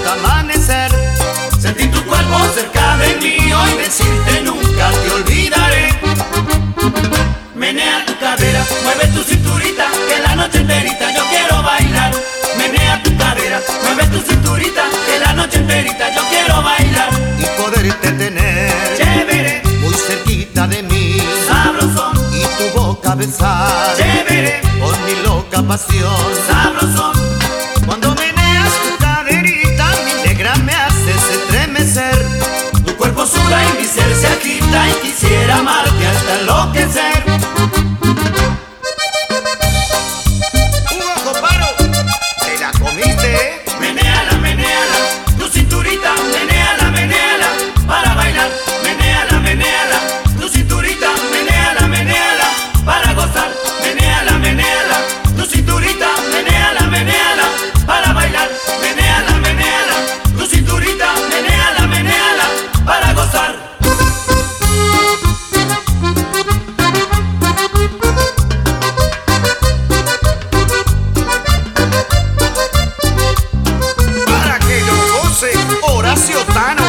hasta amanecer. Sentir tu cuerpo cerca del mío y decirte nunca te olvidaré. Menea tu cadera, mueve tu cinturita, que la noche enterita yo quiero bailar. Menea tu cadera, mueve tu cinturita, que la noche enterita yo quiero bailar. Y poderte tener Chévere, muy cerquita de mí, sabrosón, y tu boca besar chévere, con mi loca pasión. sabrosón. Cuando meneas tu caderita, mi negra, me haces estremecer. Tu cuerpo suda y mi ser se agita y quisiera amarte hasta enloquecer. Hugo Coparo, te la comiste, ¿eh? Menéala, menéala, tu cinturita, menéala, menéala, para bailar. Menéala, menéala, tu cinturita, menéala, menéala, para gozar. Menéala, menéala, tu cinturita, menéala, menéala, para bailar. Menéala, menéala, tu cinturita, menéala, menéala, para gozar. Para que lo goce Horacio Tano.